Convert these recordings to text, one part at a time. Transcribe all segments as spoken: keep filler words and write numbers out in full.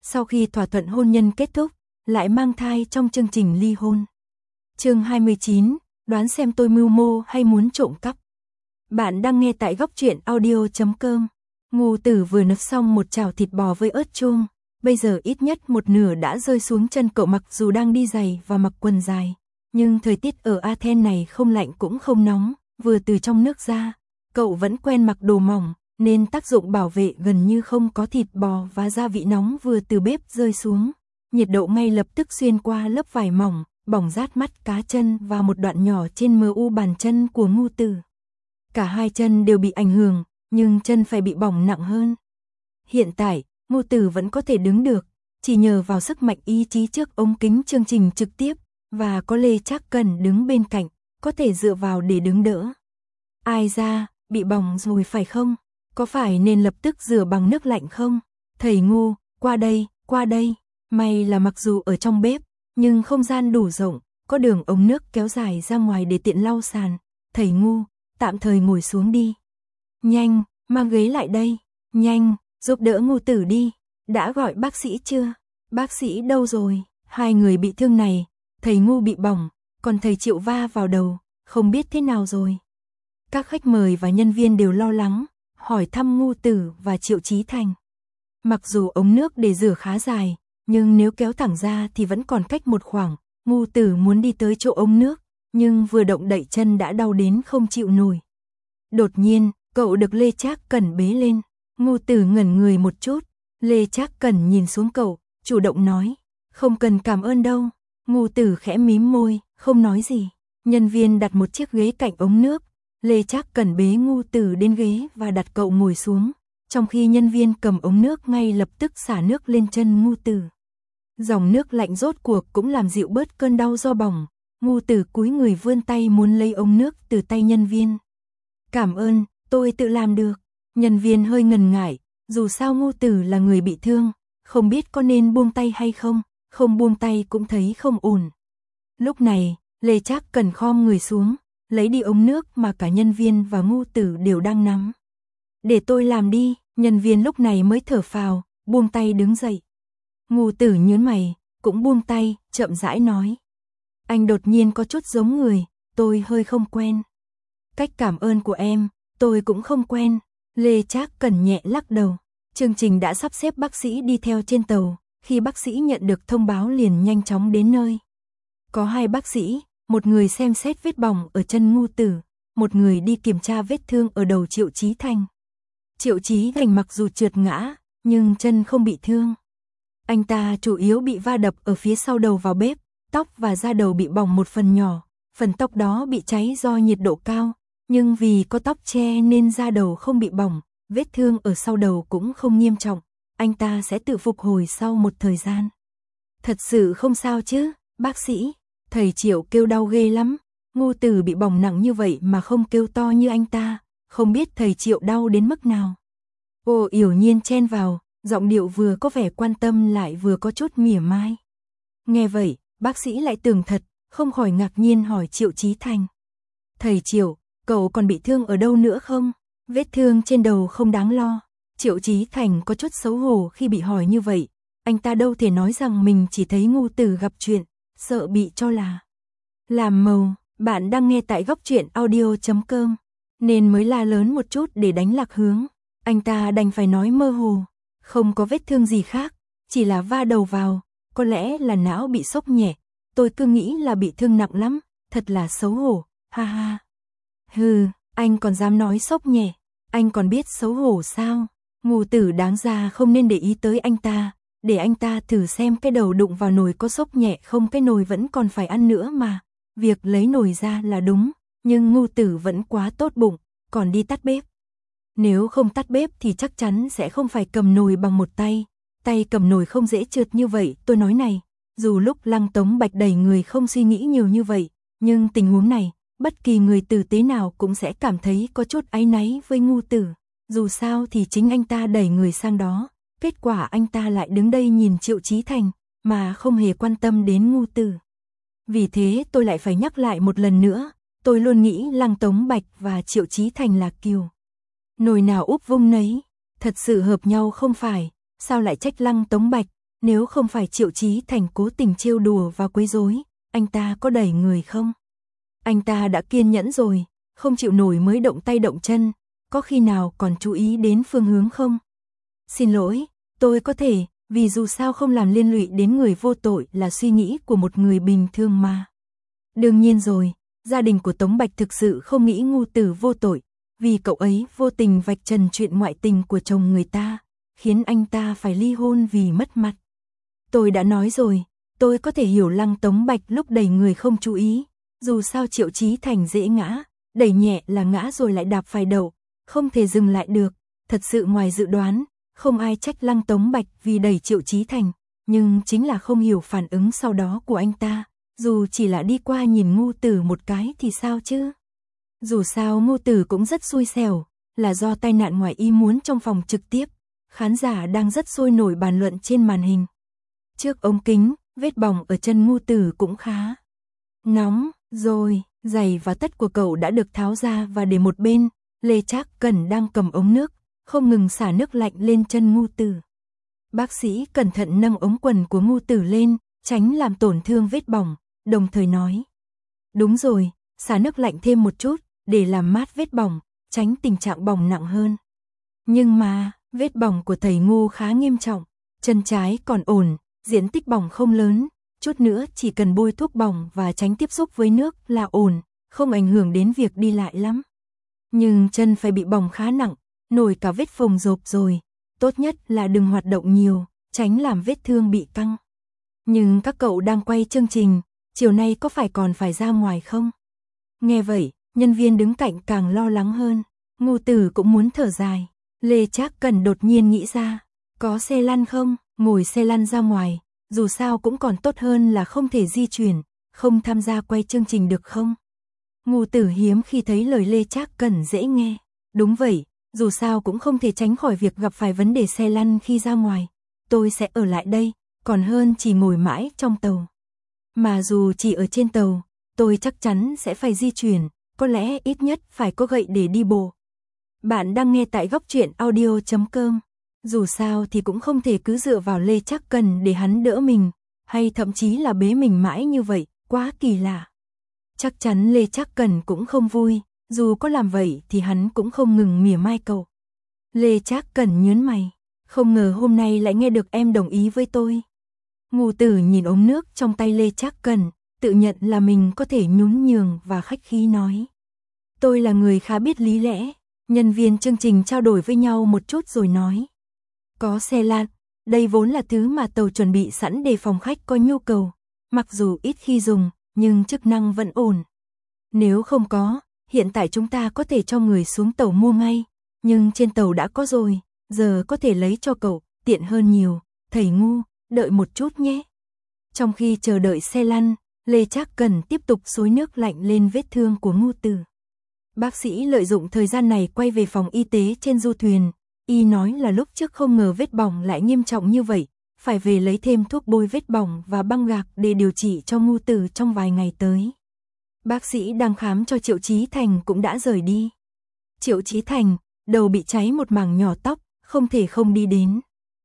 sau khi thỏa thuận hôn nhân kết thúc, lại mang thai trong chương trình ly hôn. Chương hai mươi chín, đoán xem tôi mưu mô hay muốn trộm cắp. Bạn đang nghe tại góc truyện audio chấm com. Ngô Tử vừa nấu xong một chảo thịt bò với ớt chuông, bây giờ ít nhất một nửa đã rơi xuống chân cậu mặc dù đang đi giày và mặc quần dài. Nhưng thời tiết ở Athens này không lạnh cũng không nóng, vừa từ trong nước ra, cậu vẫn quen mặc đồ mỏng, nên tác dụng bảo vệ gần như không có. Thịt bò và gia vị nóng vừa từ bếp rơi xuống, nhiệt độ ngay lập tức xuyên qua lớp vải mỏng, bỏng rát mắt cá chân và một đoạn nhỏ trên mờ u bàn chân của Ngô Tử. Cả hai chân đều bị ảnh hưởng, nhưng chân phải bị bỏng nặng hơn. Hiện tại, Ngô Tử vẫn có thể đứng được, chỉ nhờ vào sức mạnh ý chí trước ống kính chương trình trực tiếp, và có Lê Trác Cần đứng bên cạnh, có thể dựa vào để đứng đỡ. Ai ra, bị bỏng rồi phải không? Có phải nên lập tức rửa bằng nước lạnh không? Thầy Ngô, qua đây, qua đây. May là mặc dù ở trong bếp, nhưng không gian đủ rộng, có đường ống nước kéo dài ra ngoài để tiện lau sàn. Thầy Ngô, tạm thời ngồi xuống đi. Nhanh, mang ghế lại đây. Nhanh, giúp đỡ Ngô Tử đi. Đã gọi bác sĩ chưa? Bác sĩ đâu rồi? Hai người bị thương này, thầy Ngô bị bỏng, còn thầy Triệu va vào đầu, không biết thế nào rồi. Các khách mời và nhân viên đều lo lắng, hỏi thăm Ngô Tử và Triệu Chí Thành. Mặc dù ống nước để rửa khá dài, nhưng nếu kéo thẳng ra thì vẫn còn cách một khoảng. Ngô Tử muốn đi tới chỗ ống nước, nhưng vừa động đậy chân đã đau đến không chịu nổi. Đột nhiên, cậu được Lê Trác Cần bế lên. Ngô Tử ngẩn người một chút, Lê Trác Cần nhìn xuống cậu, chủ động nói, không cần cảm ơn đâu. Ngô Tử khẽ mím môi, không nói gì. Nhân viên đặt một chiếc ghế cạnh ống nước, Lê Trác Cần bế Ngô Tử đến ghế và đặt cậu ngồi xuống, trong khi nhân viên cầm ống nước ngay lập tức xả nước lên chân Ngô Tử. Dòng nước lạnh rốt cuộc cũng làm dịu bớt cơn đau do bỏng. Ngô Tử cúi người vươn tay muốn lấy ống nước từ tay nhân viên. Cảm ơn, tôi tự làm được. Nhân viên hơi ngần ngại, dù sao Ngô Tử là người bị thương, không biết có nên buông tay hay không, không buông tay cũng thấy không ổn. Lúc này, Lê Trác Cần khom người xuống, lấy đi ống nước mà cả nhân viên và Ngô Tử đều đang nắm. Để tôi làm đi, nhân viên lúc này mới thở phào, buông tay đứng dậy. Ngô Tử nhớn mày, cũng buông tay, chậm rãi nói. Anh đột nhiên có chút giống người, tôi hơi không quen. Cách cảm ơn của em, tôi cũng không quen. Lê Trác Cần nhẹ lắc đầu. Chương trình đã sắp xếp bác sĩ đi theo trên tàu, khi bác sĩ nhận được thông báo liền nhanh chóng đến nơi. Có hai bác sĩ, một người xem xét vết bỏng ở chân Ngô Tử, một người đi kiểm tra vết thương ở đầu Triệu Chí Thành. Triệu Chí Thành mặc dù trượt ngã, nhưng chân không bị thương. Anh ta chủ yếu bị va đập ở phía sau đầu vào bếp, tóc và da đầu bị bỏng một phần nhỏ, phần tóc đó bị cháy do nhiệt độ cao, nhưng vì có tóc che nên da đầu không bị bỏng, vết thương ở sau đầu cũng không nghiêm trọng, anh ta sẽ tự phục hồi sau một thời gian. Thật sự không sao chứ, bác sĩ? Thầy Triệu kêu đau ghê lắm, Ngô Tử bị bỏng nặng như vậy mà không kêu to như anh ta, không biết thầy Triệu đau đến mức nào. Ô Yểu Nhiên chen vào, giọng điệu vừa có vẻ quan tâm lại vừa có chút mỉa mai. Nghe vậy, bác sĩ lại tưởng thật, không khỏi ngạc nhiên hỏi Triệu Chí Thành. Thầy Triệu, cậu còn bị thương ở đâu nữa không? Vết thương trên đầu không đáng lo. Triệu Chí Thành có chút xấu hổ khi bị hỏi như vậy, anh ta đâu thể nói rằng mình chỉ thấy Ngô Tử gặp chuyện, sợ bị cho là làm màu. Bạn đang nghe tại góc truyện audio chấm com, nên mới la lớn một chút để đánh lạc hướng. Anh ta đành phải nói mơ hồ, không có vết thương gì khác, chỉ là va đầu vào, có lẽ là não bị sốc nhẹ, tôi cứ nghĩ là bị thương nặng lắm, thật là xấu hổ, ha ha. Hừ, anh còn dám nói sốc nhẹ, anh còn biết xấu hổ sao? Ngô Tử đáng ra không nên để ý tới anh ta, để anh ta thử xem cái đầu đụng vào nồi có sốc nhẹ không, cái nồi vẫn còn phải ăn nữa mà. Việc lấy nồi ra là đúng, nhưng Ngô Tử vẫn quá tốt bụng, còn đi tắt bếp. Nếu không tắt bếp thì chắc chắn sẽ không phải cầm nồi bằng một tay, tay cầm nồi không dễ trượt như vậy, tôi nói này, dù lúc Lăng Tống Bạch đẩy người không suy nghĩ nhiều như vậy, nhưng tình huống này, bất kỳ người tử tế nào cũng sẽ cảm thấy có chút áy náy với Ngô Tử, dù sao thì chính anh ta đẩy người sang đó, kết quả anh ta lại đứng đây nhìn Triệu Chí Thành, mà không hề quan tâm đến Ngô Tử. Vì thế tôi lại phải nhắc lại một lần nữa, tôi luôn nghĩ Lăng Tống Bạch và Triệu Chí Thành là kiều nồi nào úp vung nấy, thật sự hợp nhau không phải, sao lại trách Lăng Tống Bạch, nếu không phải Triệu Chí Thành cố tình trêu đùa và quấy rối, anh ta có đẩy người không? Anh ta đã kiên nhẫn rồi, không chịu nổi mới động tay động chân, có khi nào còn chú ý đến phương hướng không? Xin lỗi, tôi có thể, vì dù sao không làm liên lụy đến người vô tội là suy nghĩ của một người bình thường mà. Đương nhiên rồi, gia đình của Tống Bạch thực sự không nghĩ Ngu Tử vô tội, vì cậu ấy vô tình vạch trần chuyện ngoại tình của chồng người ta, khiến anh ta phải ly hôn vì mất mặt. Tôi đã nói rồi, tôi có thể hiểu Lăng Tống Bạch lúc đẩy người không chú ý, dù sao Triệu Chí Thành dễ ngã, đẩy nhẹ là ngã rồi lại đạp phải đầu, không thể dừng lại được, thật sự ngoài dự đoán, không ai trách Lăng Tống Bạch vì đẩy Triệu Chí Thành, nhưng chính là không hiểu phản ứng sau đó của anh ta, dù chỉ là đi qua nhìn Ngu Tử một cái thì sao chứ? Dù sao Ngu Tử cũng rất xui xẻo, là do tai nạn ngoài ý muốn trong phòng trực tiếp, khán giả đang rất sôi nổi bàn luận trên màn hình. Trước ống kính, vết bỏng ở chân Ngu Tử cũng khá nóng, rồi, giày và tất của cậu đã được tháo ra và để một bên, Lê Trác Cẩn đang cầm ống nước, không ngừng xả nước lạnh lên chân Ngu Tử. Bác sĩ cẩn thận nâng ống quần của Ngu Tử lên, tránh làm tổn thương vết bỏng, đồng thời nói. Đúng rồi, xả nước lạnh thêm một chút, để làm mát vết bỏng, tránh tình trạng bỏng nặng hơn. Nhưng mà, vết bỏng của thầy Ngu khá nghiêm trọng, chân trái còn ổn, diện tích bỏng không lớn, chút nữa chỉ cần bôi thuốc bỏng và tránh tiếp xúc với nước là ổn, không ảnh hưởng đến việc đi lại lắm. Nhưng chân phải bị bỏng khá nặng, nổi cả vết phồng rộp rồi, tốt nhất là đừng hoạt động nhiều, tránh làm vết thương bị căng. Nhưng các cậu đang quay chương trình, chiều nay có phải còn phải ra ngoài không? Nghe vậy, nhân viên đứng cạnh càng lo lắng hơn, Ngu Tử cũng muốn thở dài. Lê Trác Cẩn đột nhiên nghĩ ra, có xe lăn không, ngồi xe lăn ra ngoài, dù sao cũng còn tốt hơn là không thể di chuyển, không tham gia quay chương trình được không? Ngu Tử hiếm khi thấy lời Lê Trác Cẩn dễ nghe, đúng vậy, dù sao cũng không thể tránh khỏi việc gặp phải vấn đề xe lăn khi ra ngoài, tôi sẽ ở lại đây, còn hơn chỉ ngồi mãi trong tàu. Mà dù chỉ ở trên tàu, tôi chắc chắn sẽ phải di chuyển, có lẽ ít nhất phải có gậy để đi bộ. Bạn đang nghe tại góc truyện audio chấm com. Dù sao thì cũng không thể cứ dựa vào Lê Trác Cẩn để hắn đỡ mình, hay thậm chí là bế mình mãi như vậy, quá kỳ lạ. Chắc chắn Lê Trác Cẩn cũng không vui, dù có làm vậy thì hắn cũng không ngừng mỉa mai cậu. Lê Trác Cẩn nhướng mày, không ngờ hôm nay lại nghe được em đồng ý với tôi. Ngu Tử nhìn ống nước trong tay Lê Trác Cẩn, tự nhận là mình có thể nhún nhường và khách khí nói. Tôi là người khá biết lý lẽ, nhân viên chương trình trao đổi với nhau một chút rồi nói. Có xe lăn, đây vốn là thứ mà tàu chuẩn bị sẵn để phòng khách có nhu cầu, mặc dù ít khi dùng, nhưng chức năng vẫn ổn. Nếu không có, hiện tại chúng ta có thể cho người xuống tàu mua ngay, nhưng trên tàu đã có rồi, giờ có thể lấy cho cậu, tiện hơn nhiều, thầy Ngu, đợi một chút nhé. Trong khi chờ đợi xe lăn, Lê Trác Cẩn tiếp tục xối nước lạnh lên vết thương của Ngu Tử. Bác sĩ lợi dụng thời gian này quay về phòng y tế trên du thuyền, y nói là lúc trước không ngờ vết bỏng lại nghiêm trọng như vậy, phải về lấy thêm thuốc bôi vết bỏng và băng gạc để điều trị cho Ngu Tử trong vài ngày tới. Bác sĩ đang khám cho Triệu Chí Thành cũng đã rời đi. Triệu Chí Thành, đầu bị cháy một mảng nhỏ tóc, không thể không đi đến.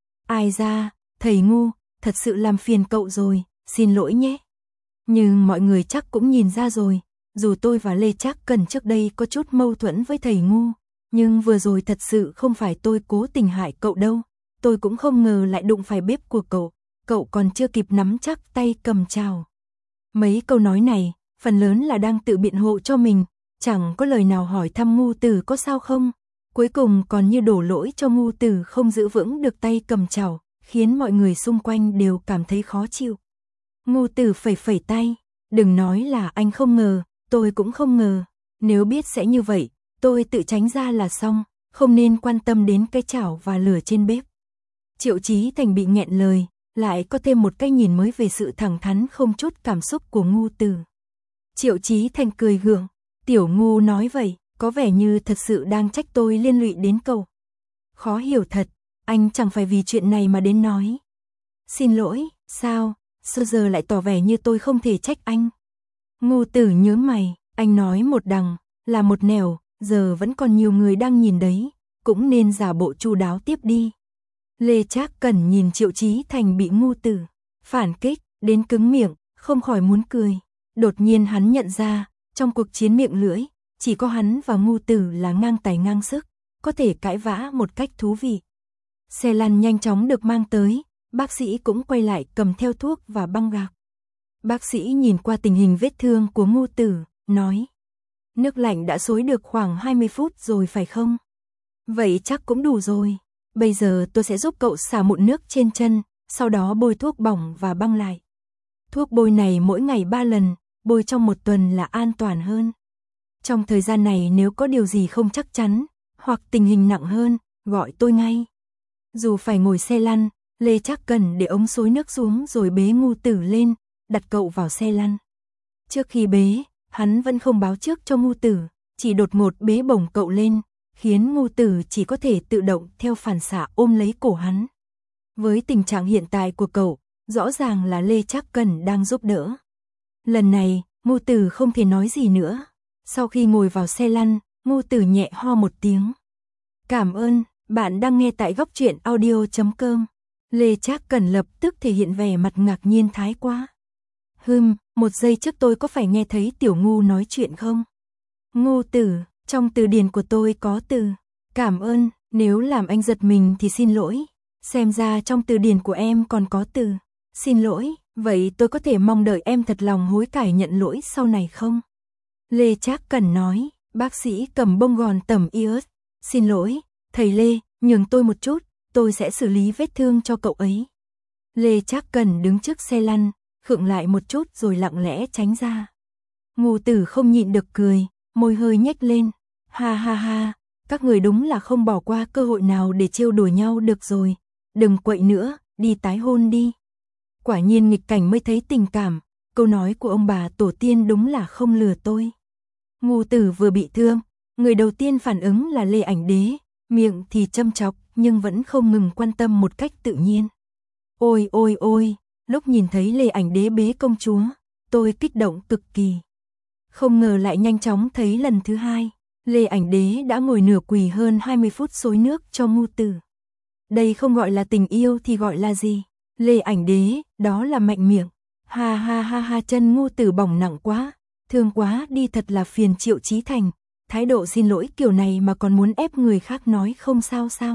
Ai ra, thầy Ngu, thật sự làm phiền cậu rồi, xin lỗi nhé. Nhưng mọi người chắc cũng nhìn ra rồi, dù tôi và Lê Trác Cẩn trước đây có chút mâu thuẫn với thầy Ngu, nhưng vừa rồi thật sự không phải tôi cố tình hại cậu đâu, tôi cũng không ngờ lại đụng phải bếp của cậu, cậu còn chưa kịp nắm chắc tay cầm chào. Mấy câu nói này, phần lớn là đang tự biện hộ cho mình, chẳng có lời nào hỏi thăm Ngu Tử có sao không, cuối cùng còn như đổ lỗi cho Ngu Tử không giữ vững được tay cầm chào, khiến mọi người xung quanh đều cảm thấy khó chịu. Ngu Tử phẩy phẩy tay, đừng nói là anh không ngờ, tôi cũng không ngờ, nếu biết sẽ như vậy, tôi tự tránh ra là xong, không nên quan tâm đến cái chảo và lửa trên bếp. Triệu Chí Thành bị nghẹn lời, lại có thêm một cái nhìn mới về sự thẳng thắn không chút cảm xúc của Ngu Tử. Triệu Chí Thành cười gượng, tiểu Ngu nói vậy, có vẻ như thật sự đang trách tôi liên lụy đến cậu. Khó hiểu thật, anh chẳng phải vì chuyện này mà đến nói. Xin lỗi, sao, sao giờ lại tỏ vẻ như tôi không thể trách anh. Ngu Tử nhướng mày, anh nói một đằng, là một nẻo, giờ vẫn còn nhiều người đang nhìn đấy, cũng nên giả bộ chu đáo tiếp đi. Lê Trác Cẩn nhìn Triệu Chí Thành bị Ngưu Tử phản kích, đến cứng miệng, không khỏi muốn cười. Đột nhiên hắn nhận ra, trong cuộc chiến miệng lưỡi, chỉ có hắn và Ngưu Tử là ngang tài ngang sức, có thể cãi vã một cách thú vị. Xe lăn nhanh chóng được mang tới, bác sĩ cũng quay lại cầm theo thuốc và băng gạc. Bác sĩ nhìn qua tình hình vết thương của Ngưu Tử, nói: nước lạnh đã xối được khoảng hai mươi phút rồi phải không? Vậy chắc cũng đủ rồi. Bây giờ tôi sẽ giúp cậu xả mụn nước trên chân, sau đó bôi thuốc bỏng và băng lại. Thuốc bôi này mỗi ngày ba lần, bôi trong một tuần là an toàn hơn. Trong thời gian này nếu có điều gì không chắc chắn, hoặc tình hình nặng hơn, gọi tôi ngay. Dù phải ngồi xe lăn, Lê Trác Cẩn để ống xối nước xuống rồi bế Ngưu Tử lên, đặt cậu vào xe lăn. Trước khi bế, hắn vẫn không báo trước cho Ngưu Tử, chỉ đột ngột bế bổng cậu lên, khiến Ngưu Tử chỉ có thể tự động theo phản xạ ôm lấy cổ hắn. Với tình trạng hiện tại của cậu, rõ ràng là Lê Trác Cẩn đang giúp đỡ. Lần này, Ngưu Tử không thể nói gì nữa. Sau khi ngồi vào xe lăn, Ngưu Tử nhẹ ho một tiếng. Cảm ơn, bạn đang nghe tại góc truyện audio chấm com. Lê Trác Cẩn lập tức thể hiện vẻ mặt ngạc nhiên thái quá. Hừm, một giây trước tôi có phải nghe thấy Tiểu Ngưu nói chuyện không? Ngưu Tử, trong từ điển của tôi có từ cảm ơn, nếu làm anh giật mình thì xin lỗi. Xem ra trong từ điển của em còn có từ xin lỗi, vậy tôi có thể mong đợi em thật lòng hối cải nhận lỗi sau này không? Lê Trác Cẩn nói, bác sĩ cầm bông gòn tẩm iốt. Xin lỗi, thầy Lê, nhường tôi một chút, tôi sẽ xử lý vết thương cho cậu ấy. Lê Trác Cẩn đứng trước xe lăn, khựng lại một chút rồi lặng lẽ tránh ra. Ngưu Tử không nhịn được cười, môi hơi nhếch lên. Ha ha ha, các người đúng là không bỏ qua cơ hội nào để trêu đùa nhau được rồi. Đừng quậy nữa, đi tái hôn đi. Quả nhiên nghịch cảnh mới thấy tình cảm, câu nói của ông bà tổ tiên đúng là không lừa tôi. Ngưu Tử vừa bị thương, người đầu tiên phản ứng là Lê Ảnh Đế, miệng thì châm chọc nhưng vẫn không ngừng quan tâm một cách tự nhiên. Ôi ôi ôi, lúc nhìn thấy Lê Ảnh Đế bế công chúa, tôi kích động cực kỳ. Không ngờ lại nhanh chóng thấy lần thứ hai, Lê Ảnh Đế đã ngồi nửa quỳ hơn hai mươi phút xối nước cho Ngưu Tử. Đây không gọi là tình yêu thì gọi là gì? Lê Ảnh Đế, đó là mạnh miệng. Ha ha ha ha, chân Ngưu Tử bỏng nặng quá, thương quá đi, thật là phiền Triệu Chí Thành. Thái độ xin lỗi kiểu này mà còn muốn ép người khác nói không sao sao?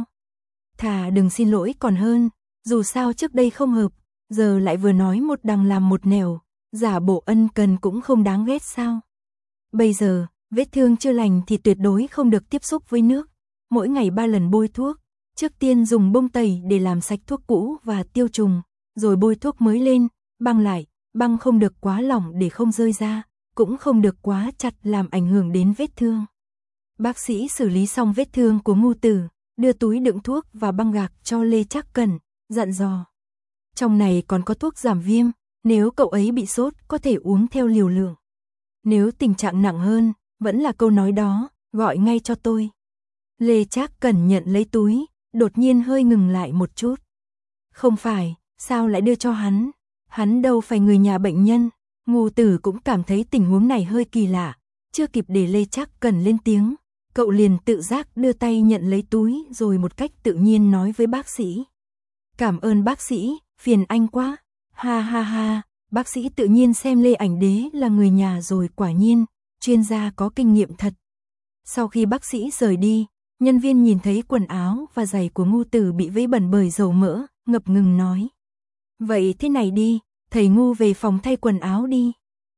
Thà đừng xin lỗi còn hơn, dù sao trước đây không hợp, giờ lại vừa nói một đằng làm một nẻo, giả bộ ân cần cũng không đáng ghét sao? Bây giờ, vết thương chưa lành thì tuyệt đối không được tiếp xúc với nước. Mỗi ngày ba lần bôi thuốc, trước tiên dùng bông tẩy để làm sạch thuốc cũ và tiêu trùng, rồi bôi thuốc mới lên, băng lại, băng không được quá lỏng để không rơi ra, cũng không được quá chặt làm ảnh hưởng đến vết thương. Bác sĩ xử lý xong vết thương của Ngưu Tử, đưa túi đựng thuốc và băng gạc cho Lê Trác Cẩn, dặn dò. Trong này còn có thuốc giảm viêm, nếu cậu ấy bị sốt có thể uống theo liều lượng. Nếu tình trạng nặng hơn, vẫn là câu nói đó, gọi ngay cho tôi. Lê Trác Cẩn nhận lấy túi, đột nhiên hơi ngừng lại một chút. Không phải, sao lại đưa cho hắn? Hắn đâu phải người nhà bệnh nhân. Ngưu Tử cũng cảm thấy tình huống này hơi kỳ lạ, chưa kịp để Lê Trác Cẩn lên tiếng, cậu liền tự giác đưa tay nhận lấy túi rồi một cách tự nhiên nói với bác sĩ. Cảm ơn bác sĩ, phiền anh quá. Ha ha ha, bác sĩ tự nhiên xem Lê Ảnh Đế là người nhà rồi, quả nhiên, chuyên gia có kinh nghiệm thật. Sau khi bác sĩ rời đi, nhân viên nhìn thấy quần áo và giày của Ngưu Tử bị vấy bẩn bởi dầu mỡ, ngập ngừng nói. Vậy thế này đi, thầy Ngưu về phòng thay quần áo đi.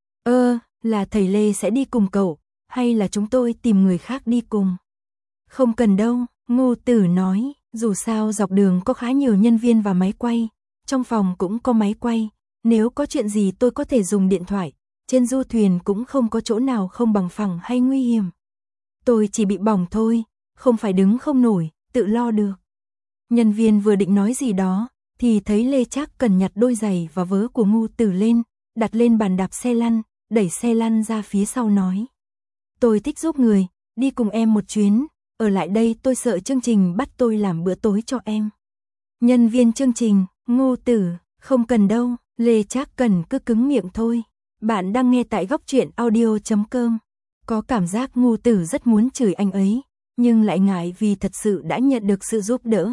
Ơ, là thầy Lê sẽ đi cùng cậu, hay là chúng tôi tìm người khác đi cùng? Không cần đâu, Ngưu Tử nói, dù sao dọc đường có khá nhiều nhân viên và máy quay, trong phòng cũng có máy quay, nếu có chuyện gì tôi có thể dùng điện thoại, trên du thuyền cũng không có chỗ nào không bằng phẳng hay nguy hiểm. Tôi chỉ bị bỏng thôi, không phải đứng không nổi, tự lo được. Nhân viên vừa định nói gì đó, thì thấy Lê Trác Cẩn nhặt đôi giày và vớ của Ngưu Tử lên, đặt lên bàn đạp xe lăn, đẩy xe lăn ra phía sau nói. Tôi thích giúp người, đi cùng em một chuyến, ở lại đây tôi sợ chương trình bắt tôi làm bữa tối cho em. Nhân viên chương trình, Ngưu Tử, không cần đâu, Lê Trác Cẩn cứ cứng miệng thôi. Bạn đang nghe tại góc truyện audio chấm com. Có cảm giác Ngưu Tử rất muốn chửi anh ấy, nhưng lại ngại vì thật sự đã nhận được sự giúp đỡ,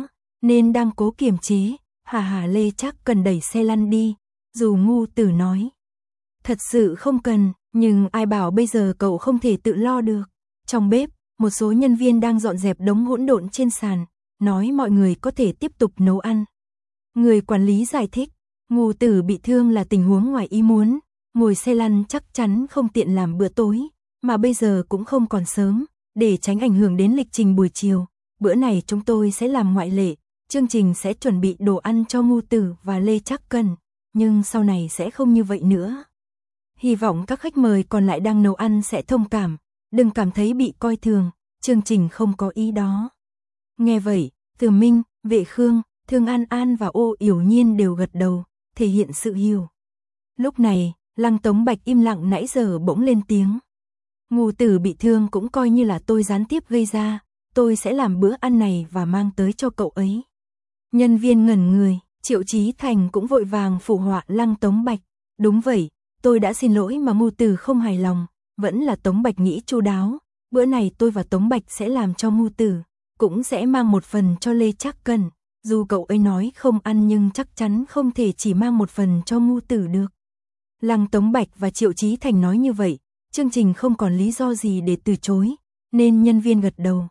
nên đang cố kiềm chế. Hà hà Lê Trác Cần đẩy xe lăn đi, dù ngu tử nói. Thật sự không cần, nhưng ai bảo bây giờ cậu không thể tự lo được. Trong bếp, một số nhân viên đang dọn dẹp đống hỗn độn trên sàn, nói mọi người có thể tiếp tục nấu ăn. Người quản lý giải thích, ngu tử bị thương là tình huống ngoài ý muốn, ngồi xe lăn chắc chắn không tiện làm bữa tối, mà bây giờ cũng không còn sớm, để tránh ảnh hưởng đến lịch trình buổi chiều. Bữa này chúng tôi sẽ làm ngoại lệ, chương trình sẽ chuẩn bị đồ ăn cho ngu tử và Lê Trác Cần, nhưng sau này sẽ không như vậy nữa. Hy vọng các khách mời còn lại đang nấu ăn sẽ thông cảm, đừng cảm thấy bị coi thường, chương trình không có ý đó. Nghe vậy, Từ Minh, Vệ Khương, Thương An An và Ô Yểu Nhiên đều gật đầu, thể hiện sự hiểu. Lúc này, Lăng Tống Bạch im lặng nãy giờ bỗng lên tiếng. Ngu tử bị thương cũng coi như là tôi gián tiếp gây ra, tôi sẽ làm bữa ăn này và mang tới cho cậu ấy. Nhân viên ngẩn người, Triệu Chí Thành cũng vội vàng phụ họa Lăng Tống Bạch. Đúng vậy, tôi đã xin lỗi mà ngu tử không hài lòng, vẫn là Tống Bạch nghĩ chu đáo, bữa này tôi và Tống Bạch sẽ làm cho ngu tử, cũng sẽ mang một phần cho Lê Trác Cần, dù cậu ấy nói không ăn nhưng chắc chắn không thể chỉ mang một phần cho ngu tử được. Lăng Tống Bạch và Triệu Chí Thành nói như vậy, chương trình không còn lý do gì để từ chối, nên nhân viên gật đầu.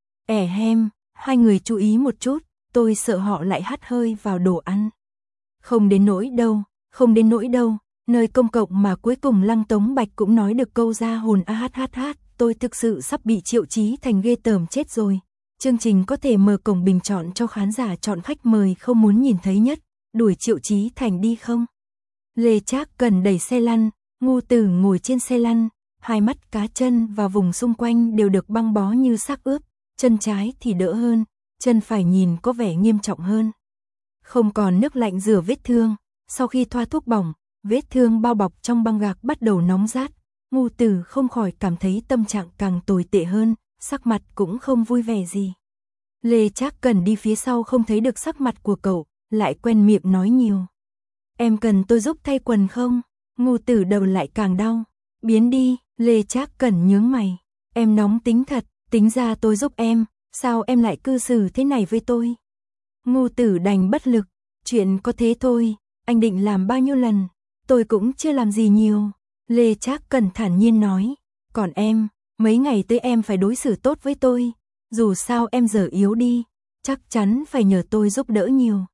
Ẻ hem, hai người chú ý một chút, tôi sợ họ lại hắt hơi vào đồ ăn. Không đến nỗi đâu, không đến nỗi đâu, nơi công cộng mà cuối cùng Lăng Tống Bạch cũng nói được câu ra hồn a hát hát hát, tôi thực sự sắp bị Triệu Chí Thành ghê tởm chết rồi. Chương trình có thể mở cổng bình chọn cho khán giả chọn khách mời không muốn nhìn thấy nhất, đuổi Triệu Chí Thành đi không? Lê Trác Cần đẩy xe lăn, ngu tử ngồi trên xe lăn, hai mắt cá chân và vùng xung quanh đều được băng bó như xác ướp, chân trái thì đỡ hơn, chân phải nhìn có vẻ nghiêm trọng hơn. Không còn nước lạnh rửa vết thương, sau khi thoa thuốc bỏng, vết thương bao bọc trong băng gạc bắt đầu nóng rát, ngu tử không khỏi cảm thấy tâm trạng càng tồi tệ hơn, sắc mặt cũng không vui vẻ gì. Lê Trác Cần đi phía sau không thấy được sắc mặt của cậu, lại quen miệng nói nhiều. Em cần tôi giúp thay quần không? Ngu tử đầu lại càng đau. Biến đi, Lê Trác Cần nhướng mày. Em nóng tính thật, tính ra tôi giúp em, sao em lại cư xử thế này với tôi? Ngu tử đành bất lực, chuyện có thế thôi, anh định làm bao nhiêu lần, tôi cũng chưa làm gì nhiều. Lê Trác Cần thản nhiên nói, còn em, mấy ngày tới em phải đối xử tốt với tôi, dù sao em giờ yếu đi, chắc chắn phải nhờ tôi giúp đỡ nhiều.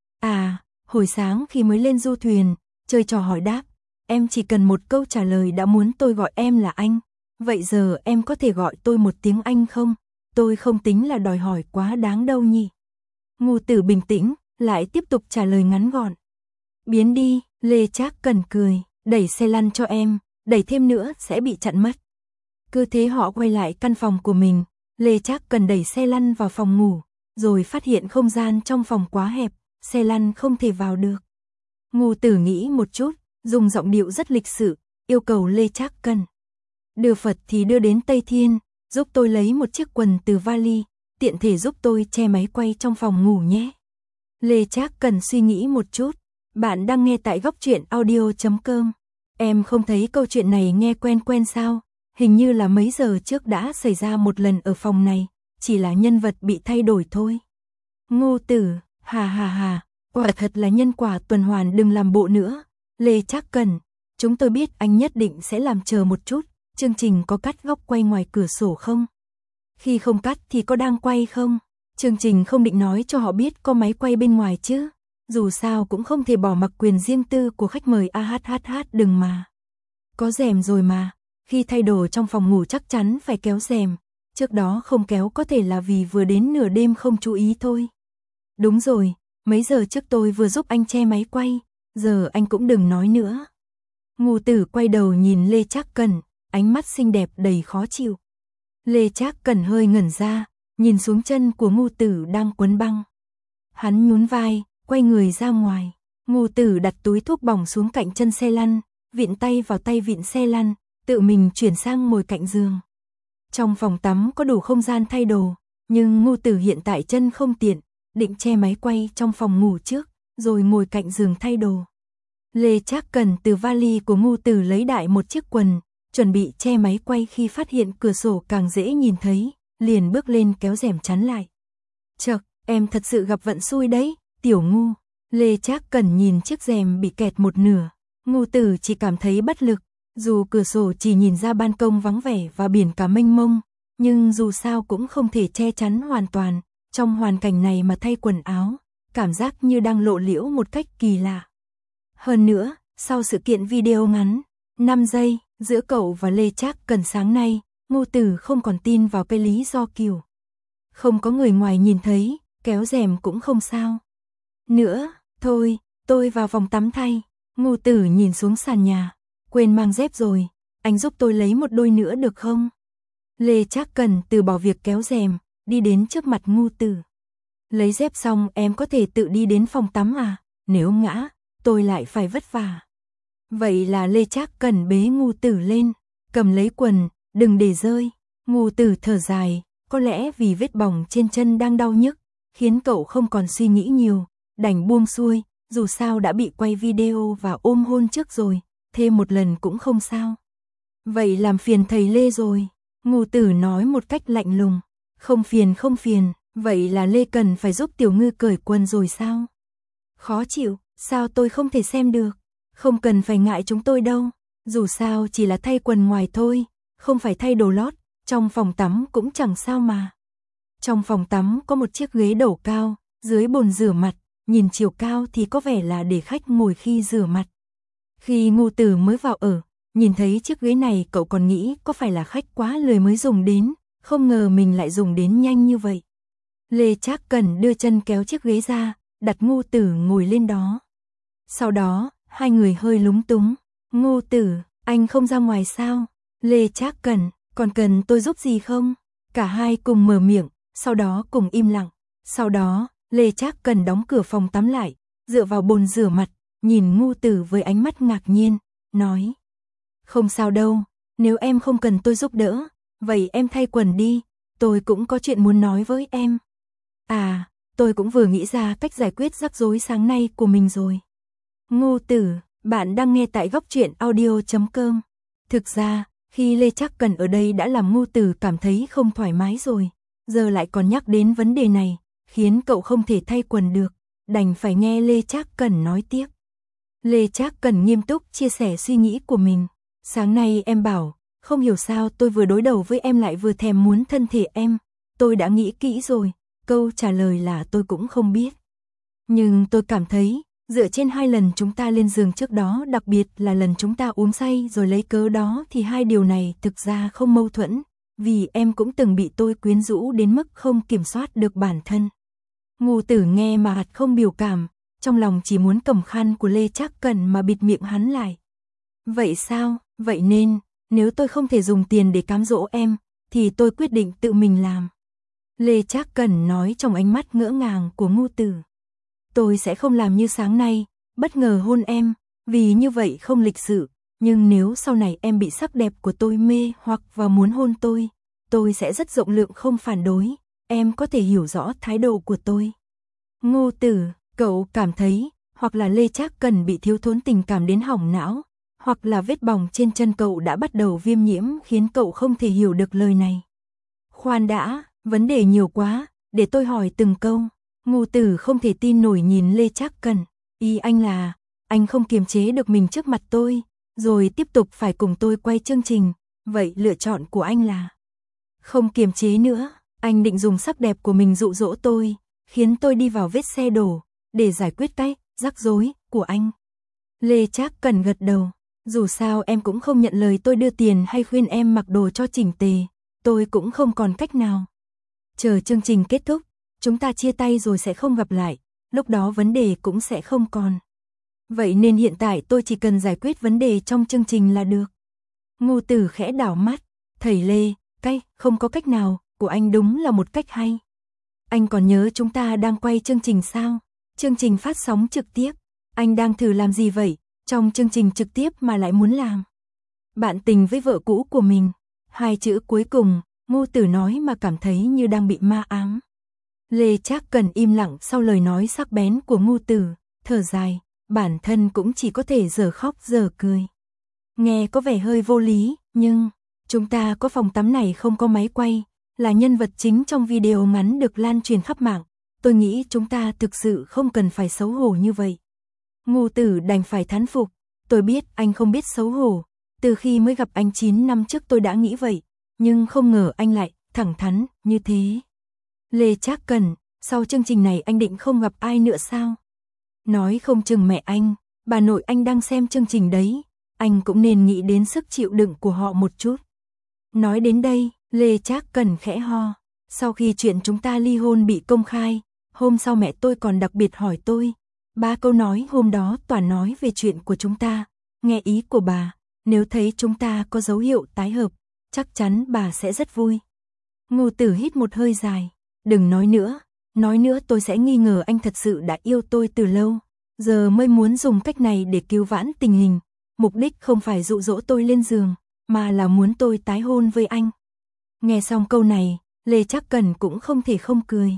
À, hồi sáng khi mới lên du thuyền, chơi trò hỏi đáp, em chỉ cần một câu trả lời đã muốn tôi gọi em là anh, vậy giờ em có thể gọi tôi một tiếng anh không? Tôi không tính là đòi hỏi quá đáng đâu nhỉ. Ngu tử bình tĩnh, lại tiếp tục trả lời ngắn gọn. Biến đi, Lê Trác Cần cười, đẩy xe lăn cho em, đẩy thêm nữa sẽ bị chặn mất. Cứ thế họ quay lại căn phòng của mình, Lê Trác Cần đẩy xe lăn vào phòng ngủ, rồi phát hiện không gian trong phòng quá hẹp, xe lăn không thể vào được. Ngu tử nghĩ một chút, dùng giọng điệu rất lịch sự, yêu cầu Lê Trác Cần. Đưa Phật thì đưa đến Tây Thiên, giúp tôi lấy một chiếc quần từ vali, tiện thể giúp tôi che máy quay trong phòng ngủ nhé. Lê Trác Cần suy nghĩ một chút, bạn đang nghe tại góc truyện audio chấm com. Em không thấy câu chuyện này nghe quen quen sao? Hình như là mấy giờ trước đã xảy ra một lần ở phòng này, chỉ là nhân vật bị thay đổi thôi. Ngu tử, hà hà hà, quả thật là nhân quả tuần hoàn, đừng làm bộ nữa. Lê Trác Cần, chúng tôi biết anh nhất định sẽ làm, chờ một chút, chương trình có cắt góc quay ngoài cửa sổ không? Khi không cắt thì có đang quay không? Chương trình không định nói cho họ biết có máy quay bên ngoài chứ? Dù sao cũng không thể bỏ mặc quyền riêng tư của khách mời a hát hát hát, đừng mà. Có rèm rồi mà, khi thay đồ trong phòng ngủ chắc chắn phải kéo rèm, trước đó không kéo có thể là vì vừa đến nửa đêm không chú ý thôi. Đúng rồi, mấy giờ trước tôi vừa giúp anh che máy quay, giờ anh cũng đừng nói nữa. Ngu tử quay đầu nhìn Lê Trác Cần, ánh mắt xinh đẹp đầy khó chịu. Lê Trác Cần hơi ngẩn ra, nhìn xuống chân của ngu tử đang quấn băng. Hắn nhún vai, quay người ra ngoài. Ngu tử đặt túi thuốc bỏng xuống cạnh chân xe lăn, vịn tay vào tay vịn xe lăn, tự mình chuyển sang ngồi cạnh giường. Trong phòng tắm có đủ không gian thay đồ, nhưng ngu tử hiện tại chân không tiện, định che máy quay trong phòng ngủ trước, rồi ngồi cạnh giường thay đồ. Lê Trác Cần từ vali của ngu tử lấy đại một chiếc quần, chuẩn bị che máy quay khi phát hiện cửa sổ càng dễ nhìn thấy, liền bước lên kéo rèm chắn lại. Chậc, Em thật sự gặp vận xui đấy, tiểu ngu. Lê Trác Cần nhìn chiếc rèm bị kẹt một nửa, Ngu Tử chỉ cảm thấy bất lực, dù cửa sổ chỉ nhìn ra ban công vắng vẻ và biển cả mênh mông, nhưng dù sao cũng không thể che chắn hoàn toàn, trong hoàn cảnh này mà thay quần áo, cảm giác như đang lộ liễu một cách kỳ lạ. Hơn nữa, sau sự kiện video ngắn, năm giây, giữa cậu và Lê Trác Cần sáng nay, Ngu Tử không còn tin vào cái lý do kiểu không có người ngoài nhìn thấy, kéo rèm cũng không sao. Nữa, thôi, tôi vào phòng tắm thay. Ngu Tử nhìn xuống sàn nhà, quên mang dép rồi, anh giúp tôi lấy một đôi nữa được không? Lê Trác Cần từ bỏ việc kéo rèm, đi đến trước mặt Ngu Tử. Lấy dép xong em có thể tự đi đến phòng tắm à? Nếu ngã, tôi lại phải vất vả. Vậy là Lê Trác Cần bế Ngu Tử lên, cầm lấy quần, đừng để rơi. Ngu Tử thở dài, có lẽ vì vết bỏng trên chân đang đau nhức, khiến cậu không còn suy nghĩ nhiều, đành buông xuôi, dù sao đã bị quay video và ôm hôn trước rồi, thêm một lần cũng không sao. Vậy làm phiền thầy Lê rồi, Ngu Tử nói một cách lạnh lùng. Không phiền không phiền, vậy là Lê cần phải giúp tiểu ngư cởi quần rồi sao? Khó chịu, sao tôi không thể xem được? Không cần phải ngại chúng tôi đâu, dù sao chỉ là thay quần ngoài thôi, không phải thay đồ lót, trong phòng tắm cũng chẳng sao mà. Trong phòng tắm có một chiếc ghế đẩu cao, dưới bồn rửa mặt, nhìn chiều cao thì có vẻ là để khách ngồi khi rửa mặt. Khi Ngu Tử mới vào ở, nhìn thấy chiếc ghế này cậu còn nghĩ có phải là khách quá lười mới dùng đến, không ngờ mình lại dùng đến nhanh như vậy. Lê Trác Cần đưa chân kéo chiếc ghế ra, đặt Ngu Tử ngồi lên đó. Sau đó, hai người hơi lúng túng. Ngu Tử, anh không ra ngoài sao? Lê Trác Cần, còn cần tôi giúp gì không? Cả hai cùng mở miệng, sau đó cùng im lặng. Sau đó, Lê Trác Cần đóng cửa phòng tắm lại, dựa vào bồn rửa mặt, nhìn Ngu Tử với ánh mắt ngạc nhiên, nói. Không sao đâu, nếu em không cần tôi giúp đỡ, vậy em thay quần đi, tôi cũng có chuyện muốn nói với em. À, tôi cũng vừa nghĩ ra cách giải quyết rắc rối sáng nay của mình rồi. Ngu Tử, bạn đang nghe tại góc truyện audio chấm com. Thực ra, khi Lê Trác Cần ở đây đã làm Ngu Tử cảm thấy không thoải mái rồi, giờ lại còn nhắc đến vấn đề này, khiến cậu không thể thay quần được, đành phải nghe Lê Trác Cần nói tiếp. Lê Trác Cần nghiêm túc chia sẻ suy nghĩ của mình. Sáng nay em bảo, không hiểu sao tôi vừa đối đầu với em lại vừa thèm muốn thân thể em, tôi đã nghĩ kỹ rồi, câu trả lời là tôi cũng không biết. Nhưng tôi cảm thấy, dựa trên hai lần chúng ta lên giường trước đó, đặc biệt là lần chúng ta uống say rồi lấy cớ đó, thì hai điều này thực ra không mâu thuẫn, vì em cũng từng bị tôi quyến rũ đến mức không kiểm soát được bản thân. Ngu Tử nghe mà hạt không biểu cảm, trong lòng chỉ muốn cầm khăn của Lê Trác Cần mà bịt miệng hắn lại. Vậy sao, vậy nên, nếu tôi không thể dùng tiền để cám dỗ em, thì tôi quyết định tự mình làm. Lê Trác Cần nói trong ánh mắt ngỡ ngàng của Ngu Tử. Tôi sẽ không làm như sáng nay, bất ngờ hôn em, vì như vậy không lịch sự, nhưng nếu sau này em bị sắc đẹp của tôi mê hoặc và muốn hôn tôi, tôi sẽ rất rộng lượng không phản đối, em có thể hiểu rõ thái độ của tôi. Ngu Tử, cậu cảm thấy, hoặc là Lê Trác Cần bị thiếu thốn tình cảm đến hỏng não, hoặc là vết bỏng trên chân cậu đã bắt đầu viêm nhiễm khiến cậu không thể hiểu được lời này. Khoan đã, vấn đề nhiều quá, để tôi hỏi từng câu. Ngu Tử không thể tin nổi nhìn Lê Trác Cần, ý anh là, anh không kiềm chế được mình trước mặt tôi, rồi tiếp tục phải cùng tôi quay chương trình, vậy lựa chọn của anh là không kiềm chế nữa, anh định dùng sắc đẹp của mình dụ dỗ tôi, khiến tôi đi vào vết xe đổ, để giải quyết cái rắc rối của anh. Lê Trác Cần gật đầu, dù sao em cũng không nhận lời tôi đưa tiền hay khuyên em mặc đồ cho chỉnh tề, tôi cũng không còn cách nào. Chờ chương trình kết thúc, chúng ta chia tay rồi sẽ không gặp lại, lúc đó vấn đề cũng sẽ không còn. Vậy nên hiện tại tôi chỉ cần giải quyết vấn đề trong chương trình là được. Ngu Tử khẽ đảo mắt, thầy Lê, cái không có cách nào của anh đúng là một cách hay. Anh còn nhớ chúng ta đang quay chương trình sao? Chương trình phát sóng trực tiếp, anh đang thử làm gì vậy? Trong chương trình trực tiếp mà lại muốn làm bạn tình với vợ cũ của mình. Hai chữ cuối cùng, Ngu Tử nói mà cảm thấy như đang bị ma ám. Lê Trác Cần im lặng sau lời nói sắc bén của Ngu Tử, thở dài, bản thân cũng chỉ có thể giờ khóc giờ cười. Nghe có vẻ hơi vô lý, nhưng chúng ta có phòng tắm này không có máy quay, là nhân vật chính trong video ngắn được lan truyền khắp mạng, tôi nghĩ chúng ta thực sự không cần phải xấu hổ như vậy. Ngô Tử đành phải thán phục, tôi biết anh không biết xấu hổ, từ khi mới gặp anh chín năm trước tôi đã nghĩ vậy, nhưng không ngờ anh lại thẳng thắn như thế. Lê Trác Cần, sau chương trình này anh định không gặp ai nữa sao? Nói không chừng mẹ anh, bà nội anh đang xem chương trình đấy, anh cũng nên nghĩ đến sức chịu đựng của họ một chút. Nói đến đây, Lê Trác Cần khẽ ho. Sau khi chuyện chúng ta ly hôn bị công khai, hôm sau mẹ tôi còn đặc biệt hỏi tôi. Ba câu nói hôm đó toàn nói về chuyện của chúng ta. Nghe ý của bà, nếu thấy chúng ta có dấu hiệu tái hợp, chắc chắn bà sẽ rất vui. Ngô Tử hít một hơi dài. Đừng nói nữa, nói nữa tôi sẽ nghi ngờ anh thật sự đã yêu tôi từ lâu. Giờ mới muốn dùng cách này để cứu vãn tình hình. Mục đích không phải dụ dỗ tôi lên giường, mà là muốn tôi tái hôn với anh. Nghe xong câu này, Lê Trác Cần cũng không thể không cười.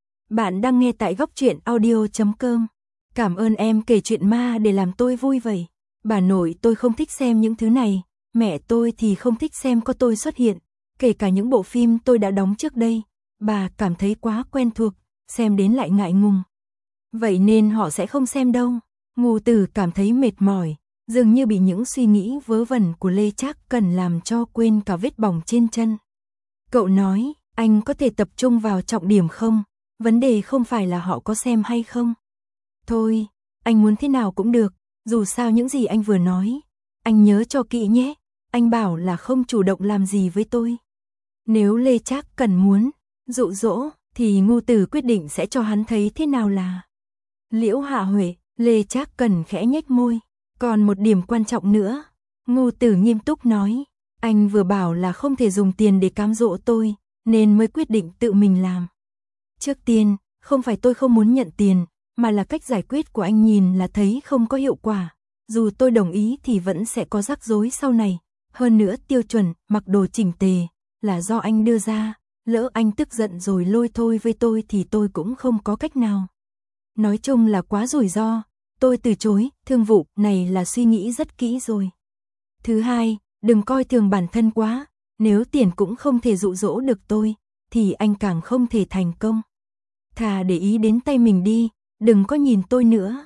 Bạn đang nghe tại góc truyện audio chấm com. Cảm ơn em kể chuyện ma để làm tôi vui vậy. Bà nội tôi không thích xem những thứ này, mẹ tôi thì không thích xem có tôi xuất hiện. Kể cả những bộ phim tôi đã đóng trước đây, bà cảm thấy quá quen thuộc, xem đến lại ngại ngùng. Vậy nên họ sẽ không xem đâu. Ngô Tử cảm thấy mệt mỏi, dường như bị những suy nghĩ vớ vẩn của Lê Trác Cần làm cho quên cả vết bỏng trên chân. Cậu nói, anh có thể tập trung vào trọng điểm không? Vấn đề không phải là họ có xem hay không. Thôi, anh muốn thế nào cũng được, dù sao những gì anh vừa nói. Anh nhớ cho kỹ nhé, anh bảo là không chủ động làm gì với tôi. Nếu Lê Trác Cần muốn dụ dỗ, thì Ngô Tử quyết định sẽ cho hắn thấy thế nào là Liễu Hạ Huệ. Lê Trác Cần khẽ nhếch môi. Còn một điểm quan trọng nữa, Ngô Tử nghiêm túc nói. Anh vừa bảo là không thể dùng tiền để cám dỗ tôi, nên mới quyết định tự mình làm. Trước tiên, không phải tôi không muốn nhận tiền, mà là cách giải quyết của anh nhìn là thấy không có hiệu quả. Dù tôi đồng ý thì vẫn sẽ có rắc rối sau này. Hơn nữa tiêu chuẩn, mặc đồ chỉnh tề, là do anh đưa ra. Lỡ anh tức giận rồi lôi thôi với tôi thì tôi cũng không có cách nào. Nói chung là quá rủi ro. Tôi từ chối, thương vụ này là suy nghĩ rất kỹ rồi. Thứ hai, đừng coi thường bản thân quá. Nếu tiền cũng không thể dụ dỗ được tôi, thì anh càng không thể thành công. Thà để ý đến tay mình đi, đừng có nhìn tôi nữa.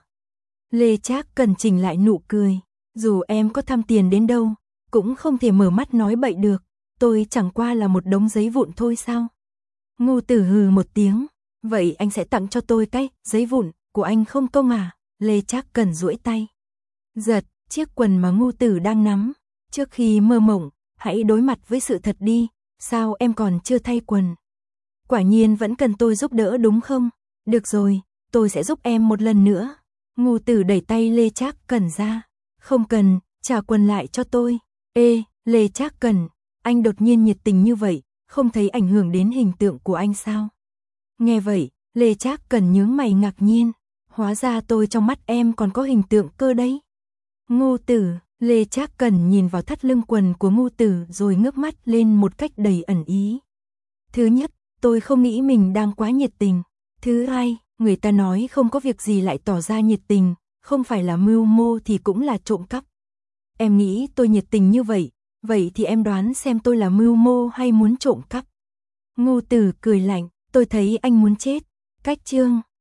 Lê Trác Cần chỉnh lại nụ cười. Dù em có tham tiền đến đâu, cũng không thể mở mắt nói bậy được. Tôi chẳng qua là một đống giấy vụn thôi sao? Ngô Tử hừ một tiếng. Vậy anh sẽ tặng cho tôi cái giấy vụn của anh không công à? Lê Trác Cần duỗi tay giật chiếc quần mà Ngô Tử đang nắm. Trước khi mơ mộng, hãy đối mặt với sự thật đi. Sao em còn chưa thay quần? Quả nhiên vẫn cần tôi giúp đỡ đúng không? Được rồi, tôi sẽ giúp em một lần nữa. Ngô Tử đẩy tay Lê Trác Cần ra. Không cần, trả quần lại cho tôi. Ê, Lê Trác Cần, anh đột nhiên nhiệt tình như vậy, không thấy ảnh hưởng đến hình tượng của anh sao? Nghe vậy, Lê Trác Cần nhướng mày ngạc nhiên. Hóa ra tôi trong mắt em còn có hình tượng cơ đấy. Ngô Tử, Lê Trác Cần nhìn vào thắt lưng quần của Ngô Tử rồi ngước mắt lên một cách đầy ẩn ý. Thứ nhất, tôi không nghĩ mình đang quá nhiệt tình. Thứ hai, người ta nói không có việc gì lại tỏ ra nhiệt tình, không phải là mưu mô thì cũng là trộm cắp. Em nghĩ tôi nhiệt tình như vậy, vậy thì em đoán xem tôi là mưu mô hay muốn trộm cắp. Ngô Tử cười lạnh, tôi thấy anh muốn chết. Cách chương